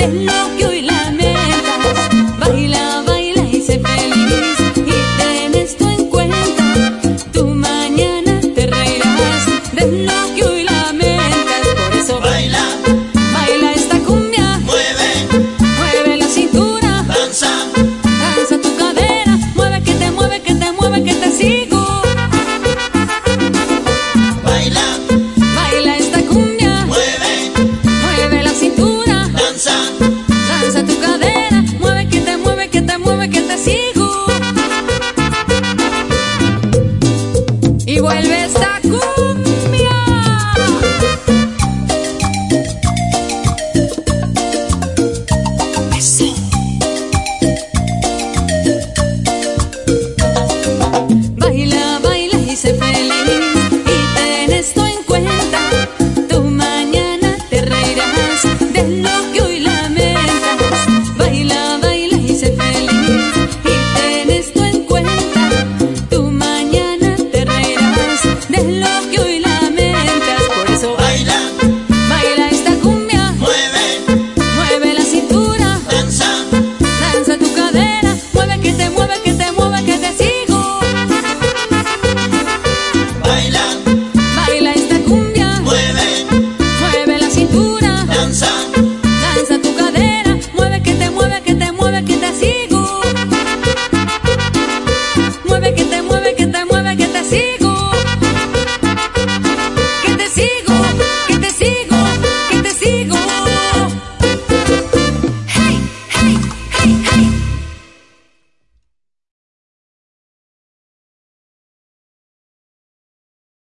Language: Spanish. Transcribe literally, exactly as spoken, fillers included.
de lo que hoy lamentas. Baila, baila y sé feliz, y ten esto en cuenta, tú mañana te reirás de lo que hoy lamentas. Por eso baila, baila esta cumbia, mueve, mueve la cintura, danza, danza tu cadera, mueve que te mueve, que te mueve, que te sigo. Baila, baila esta cumbia, mueve, mueve la cintura, danza, danza tu cadera, mueve que te mueve, que te mueve, que te sigo.